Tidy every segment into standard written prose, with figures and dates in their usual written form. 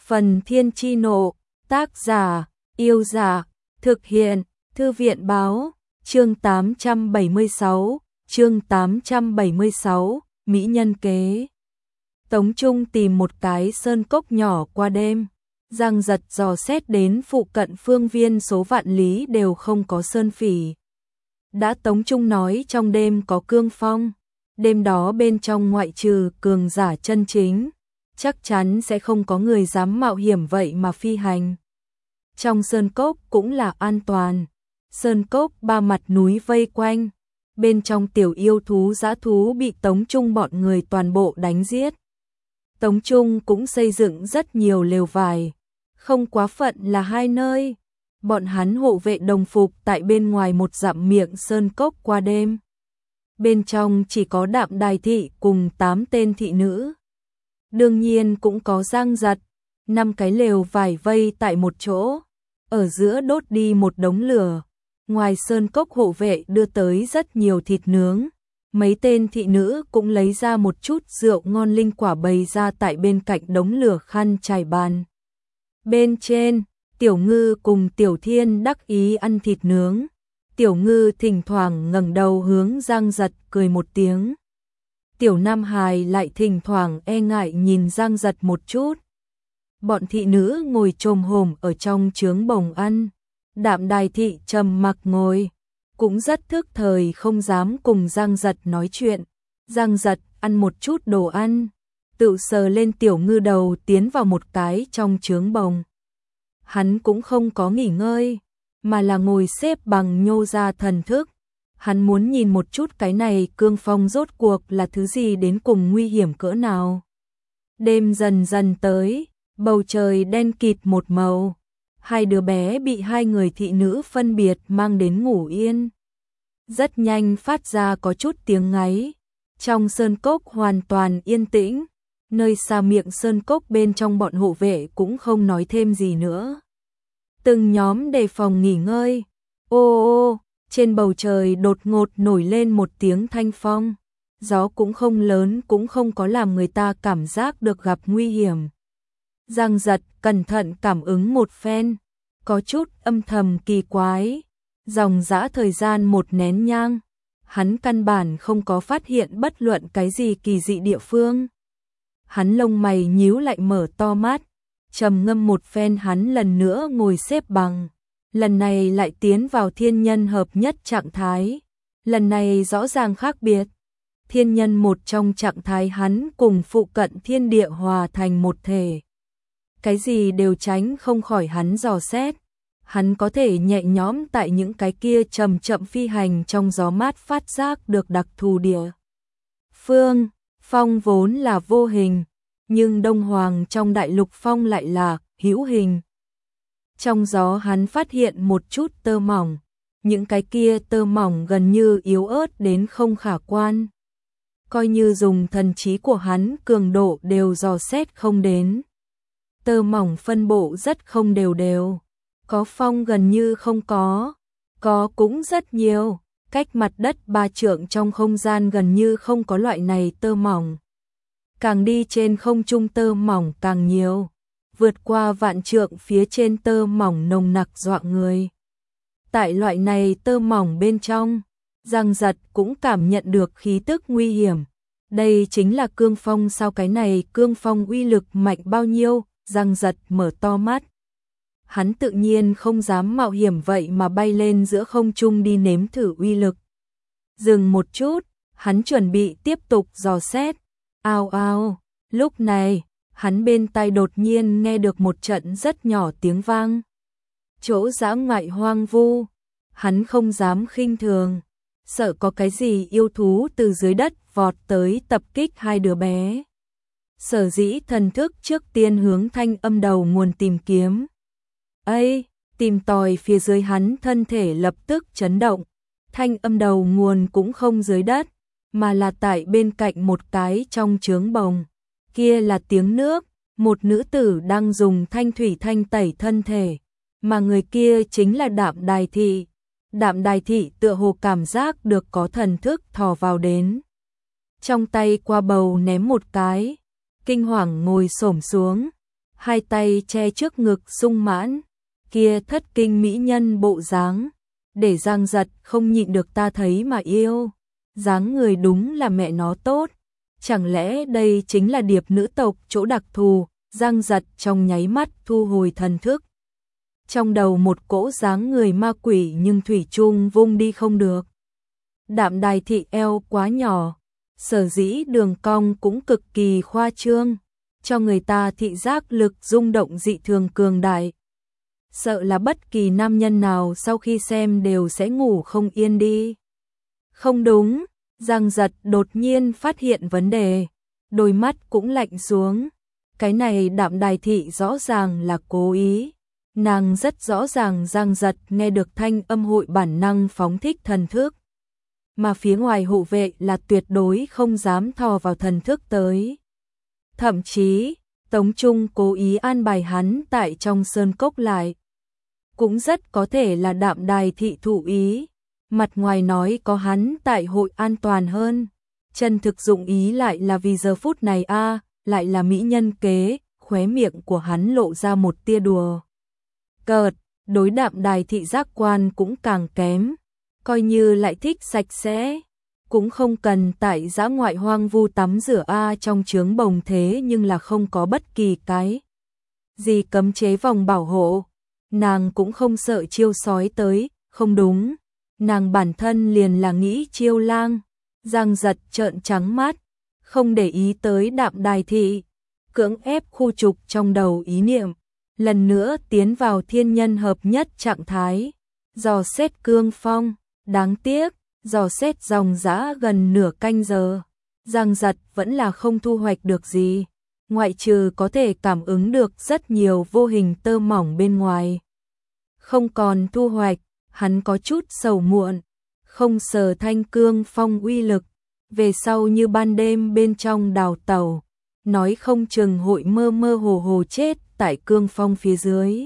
Phần Thiên Chi Nộ, tác giả, Yêu Dạ, thực hiện, Thư viện Báo, chương 876, Mỹ Nhân Kế. Tống Trung tìm một cái sơn cốc nhỏ qua đêm, Giang Giật dò xét đến phụ cận phương viên số vạn lý đều không có sơn phỉ. Đã Tống Trung nói trong đêm có cương phong, đêm đó bên trong ngoại trừ cường giả chân chính, chắc chắn sẽ không có người dám mạo hiểm vậy mà phi hành. Trong sơn cốc cũng là an toàn, sơn cốc ba mặt núi vây quanh, bên trong tiểu yêu thú dã thú bị Tống Trung bọn người toàn bộ đánh giết. Tống Trung cũng xây dựng rất nhiều lều vải, không quá phận là 2 nơi. Bọn hắn hộ vệ đồng phục tại bên ngoài 1 dặm miệng sơn cốc qua đêm. Bên trong chỉ có Đạm Đài thị cùng 8 tên thị nữ. Đương nhiên cũng có Giang Giật, 5 cái lều vải vây tại một chỗ, ở giữa đốt đi một đống lửa. Ngoài sơn cốc hộ vệ đưa tới rất nhiều thịt nướng, mấy tên thị nữ cũng lấy ra một chút rượu ngon linh quả bày ra tại bên cạnh đống lửa khăn trải bàn. Bên trên, Tiểu Ngư cùng Tiểu Thiên đắc ý ăn thịt nướng. Tiểu Ngư thỉnh thoảng ngẩng đầu hướng Giang Giật cười một tiếng. Tiểu Nam Hài lại thỉnh thoảng e ngại nhìn Giang Giật một chút. Bọn thị nữ ngồi chồm hổm ở trong trướng bồng ăn. Đạm Đài thị trầm mặc ngồi, cũng rất thức thời không dám cùng Giang Giật nói chuyện. Giang Giật ăn một chút đồ ăn, tự sờ lên Tiểu Ngư đầu tiến vào một cái trong trướng bồng. Hắn cũng không có nghỉ ngơi, mà là ngồi xếp bằng nhô ra thần thức. Hắn muốn nhìn một chút cái này cương phong rốt cuộc là thứ gì đến cùng nguy hiểm cỡ nào. Đêm dần dần tới, bầu trời đen kịt một màu. 2 đứa bé bị 2 người thị nữ phân biệt mang đến ngủ yên. Rất nhanh phát ra có chút tiếng ngáy. Trong sơn cốc hoàn toàn yên tĩnh. Nơi xa miệng sơn cốc bên trong bọn hộ vệ cũng không nói thêm gì nữa. Từng nhóm đề phòng nghỉ ngơi. Ô ô, trên bầu trời đột ngột nổi lên một tiếng thanh phong. Gió cũng không lớn cũng không có làm người ta cảm giác được gặp nguy hiểm. Giang Giật cẩn thận cảm ứng một phen, có chút âm thầm kỳ quái. Dòng dã thời gian 1 nén nhang, hắn căn bản không có phát hiện bất luận cái gì kỳ dị địa phương. Hắn lông mày nhíu lại mở to mắt, trầm ngâm một phen hắn lần nữa ngồi xếp bằng. Lần này lại tiến vào thiên nhân hợp nhất trạng thái. Lần này rõ ràng khác biệt. Thiên nhân một trong trạng thái hắn cùng phụ cận thiên địa hòa thành một thể. Cái gì đều tránh không khỏi hắn dò xét. Hắn có thể nhẹ nhõm tại những cái kia chậm chậm phi hành trong gió mát phát giác được đặc thù địa phương. Phong vốn là vô hình, nhưng Đông Hoàng trong đại lục phong lại là hữu hình. Trong gió hắn phát hiện một chút tơ mỏng, những cái kia tơ mỏng gần như yếu ớt đến không khả quan. Coi như dùng thần trí của hắn cường độ đều dò xét không đến. Tơ mỏng phân bộ rất không đều đều, có phong gần như không có cũng rất nhiều, cách mặt đất 3 trượng trong không gian gần như không có loại này tơ mỏng. Càng đi trên không trung tơ mỏng càng nhiều, vượt qua vạn trượng phía trên tơ mỏng nồng nặc dọa người. Tại loại này tơ mỏng bên trong, Giang Giật cũng cảm nhận được khí tức nguy hiểm. Đây chính là cương phong sao? Cái này cương phong uy lực mạnh bao nhiêu? Giang Giật mở to mắt. Hắn tự nhiên không dám mạo hiểm vậy mà bay lên giữa không trung đi nếm thử uy lực. Dừng một chút, hắn chuẩn bị tiếp tục dò xét. Ao ao, lúc này, hắn bên tai đột nhiên nghe được một trận rất nhỏ tiếng vang. Chỗ dã ngoại hoang vu, hắn không dám khinh thường, sợ có cái gì yêu thú từ dưới đất vọt tới tập kích 2 đứa bé. Sở dĩ thần thức trước tiên hướng thanh âm đầu nguồn tìm kiếm. Ây, tìm tòi phía dưới hắn thân thể lập tức chấn động. Thanh âm đầu nguồn cũng không dưới đất, mà là tại bên cạnh một cái trong trướng bồng. Kia là tiếng nước, một nữ tử đang dùng thanh thủy thanh tẩy thân thể, mà người kia chính là Đạm Đài thị. Đạm Đài thị tựa hồ cảm giác được có thần thức thò vào đến. Trong tay qua bầu ném một cái, kinh hoàng ngồi xổm xuống. hai tay che trước ngực sung mãn, kia thất kinh mỹ nhân bộ dáng, để Giang Giật không nhịn được ta thấy mà yêu, dáng người đúng là mẹ nó tốt, chẳng lẽ đây chính là điệp nữ tộc chỗ đặc thù. Giang Giật trong nháy mắt thu hồi thần thức. Trong đầu một cỗ dáng người ma quỷ nhưng thủy chung vung đi không được. Đạm Đài thị eo quá nhỏ, sở dĩ đường cong cũng cực kỳ khoa trương, cho người ta thị giác lực rung động dị thường cường đại. Sợ là bất kỳ nam nhân nào sau khi xem đều sẽ ngủ không yên đi. Không đúng, Giang Giật đột nhiên phát hiện vấn đề, đôi mắt cũng lạnh xuống. Cái này Đạm Đài thị rõ ràng là cố ý. Nàng rất rõ ràng Giang Giật nghe được thanh âm hội bản năng phóng thích thần thức. Mà phía ngoài hộ vệ là tuyệt đối không dám thò vào thần thức tới. Thậm chí, Tống Trung cố ý an bài hắn tại trong sơn cốc lại. Cũng rất có thể là Đạm Đài thị thụ ý. Mặt ngoài nói có hắn tại hội an toàn hơn. Chân thực dụng ý lại là vì giờ phút này lại là mỹ nhân kế, khóe miệng của hắn lộ ra một tia đùa cợt, đối Đạm Đài thị giác quan cũng càng kém, coi như lại thích sạch sẽ, cũng không cần tại dã ngoại hoang vu tắm rửa trong chướng bồng thế nhưng là không có bất kỳ cái gì cấm chế vòng bảo hộ, nàng cũng không sợ chiêu sói tới, không đúng, nàng bản thân liền là nghĩ chiêu lang. Giang Giật trợn trắng mắt, không để ý tới Đạm Đài thị, cưỡng ép khu trục trong đầu ý niệm, lần nữa tiến vào thiên nhân hợp nhất trạng thái, dò xét cương phong, đáng tiếc, dò xét dòng dã gần nửa canh giờ, Giang Giật vẫn là không thu hoạch được gì, ngoại trừ có thể cảm ứng được rất nhiều vô hình tơ mỏng bên ngoài. Không còn thu hoạch, hắn có chút sầu muộn, không sờ thanh cương phong uy lực, về sau như ban đêm bên trong đào tẩu, nói không chừng hội mơ mơ hồ hồ chết tại cương phong phía dưới.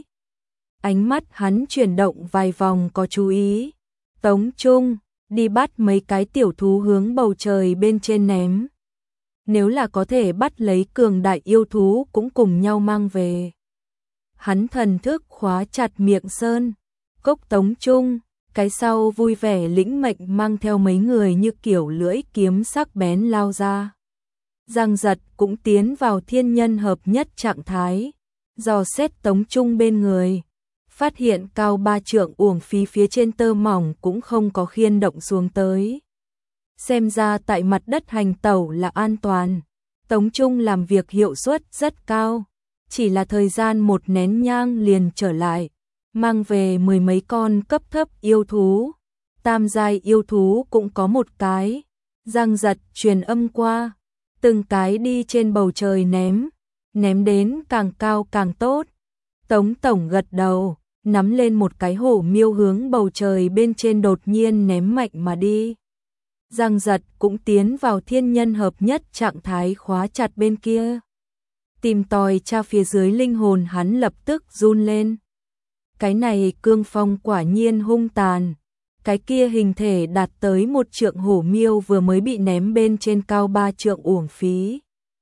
Ánh mắt hắn chuyển động vài vòng có chú ý. Tống Trung, đi bắt mấy cái tiểu thú hướng bầu trời bên trên ném. Nếu là có thể bắt lấy cường đại yêu thú cũng cùng nhau mang về. Hắn thần thức khóa chặt miệng sơn. Cốc Tống Trung, cái sau vui vẻ lĩnh mệnh mang theo mấy người như kiểu lưỡi kiếm sắc bén lao ra. Giang Giật cũng tiến vào thiên nhân hợp nhất trạng thái, dò xét Tống Trung bên người, phát hiện cao 3 trượng uổng phí phía trên tơ mỏng cũng không có khiên động xuống tới. Xem ra tại mặt đất hành tẩu là an toàn, Tống Trung làm việc hiệu suất rất cao, chỉ là thời gian một nén nhang liền trở lại, mang về 10 mấy con cấp thấp yêu thú, tam giai yêu thú cũng có một cái. Giang Giật truyền âm qua, từng cái đi trên bầu trời ném đến càng cao càng tốt. Tống tổng gật đầu, nắm lên một cái hổ miêu hướng bầu trời bên trên đột nhiên ném mạnh mà đi. Giang Giật cũng tiến vào thiên nhân hợp nhất trạng thái khóa chặt bên kia. Tìm tòi tra phía dưới linh hồn hắn lập tức run lên. Cái này cương phong quả nhiên hung tàn. Cái kia hình thể đạt tới 1 trượng hổ miêu vừa mới bị ném bên trên cao 3 trượng uổng phí.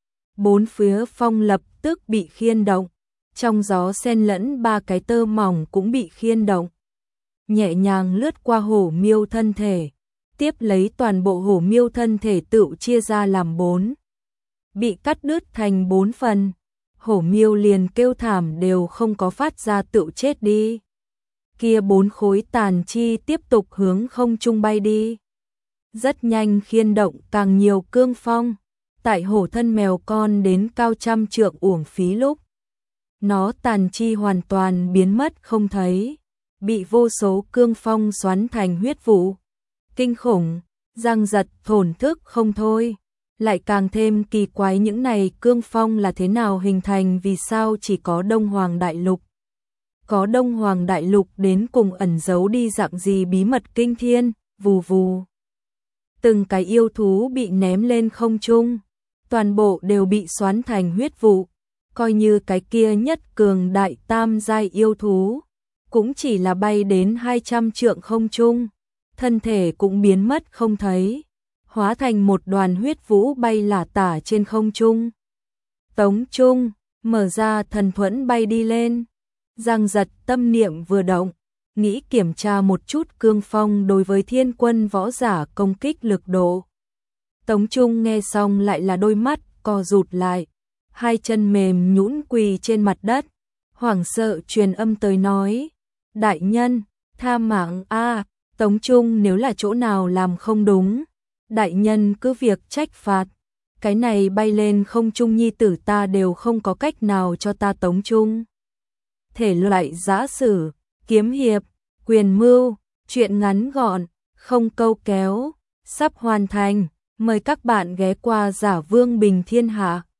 4 phía phong lập tức bị khiên động. Trong gió xen lẫn 3 cái tơ mỏng cũng bị khiên động. Nhẹ nhàng lướt qua hổ miêu thân thể. Tiếp lấy toàn bộ hổ miêu thân thể tự chia ra làm 4. Bị cắt đứt thành 4 phần. Hổ miêu liền kêu thảm đều không có phát ra tự chết đi. Kia 4 khối tàn chi tiếp tục hướng không trung bay đi. Rất nhanh khiên động càng nhiều cương phong. Tại hổ thân mèo con đến cao 100 trượng uổng phí lúc. Nó tàn chi hoàn toàn biến mất không thấy. Bị vô số cương phong xoắn thành huyết vụ. Kinh khủng, Giang Giật thổn thức không thôi. Lại càng thêm kỳ quái những này cương phong là thế nào hình thành, vì sao chỉ có Đông Hoàng Đại Lục. Có Đông Hoàng Đại Lục đến cùng ẩn giấu đi dạng gì bí mật kinh thiên, vù vù. Từng cái yêu thú bị ném lên không trung, toàn bộ đều bị xoắn thành huyết vụ, coi như cái kia nhất cường đại tam giai yêu thú, cũng chỉ là bay đến 200 trượng không trung, thân thể cũng biến mất không thấy, hóa thành một đoàn huyết vũ bay lả tả trên không trung. Tống Trung, mở ra thần thuẫn bay đi lên. Giang Giật tâm niệm vừa động, nghĩ kiểm tra một chút cương phong đối với thiên quân võ giả công kích lực độ. Tống Trung nghe xong lại là đôi mắt co rụt lại, hai chân mềm nhũn quỳ trên mặt đất, hoảng sợ truyền âm tới nói: "Đại nhân, tha mạng a." Tống Trung nếu là chỗ nào làm không đúng, đại nhân cứ việc trách phạt. Cái này bay lên không trung nhi tử ta đều không có cách nào cho ta Tống Trung. Thể loại giã sử, kiếm hiệp, quyền mưu, truyện ngắn gọn, không câu kéo, sắp hoàn thành. Mời các bạn ghé qua Giả Vương Bình Thiên Hạ.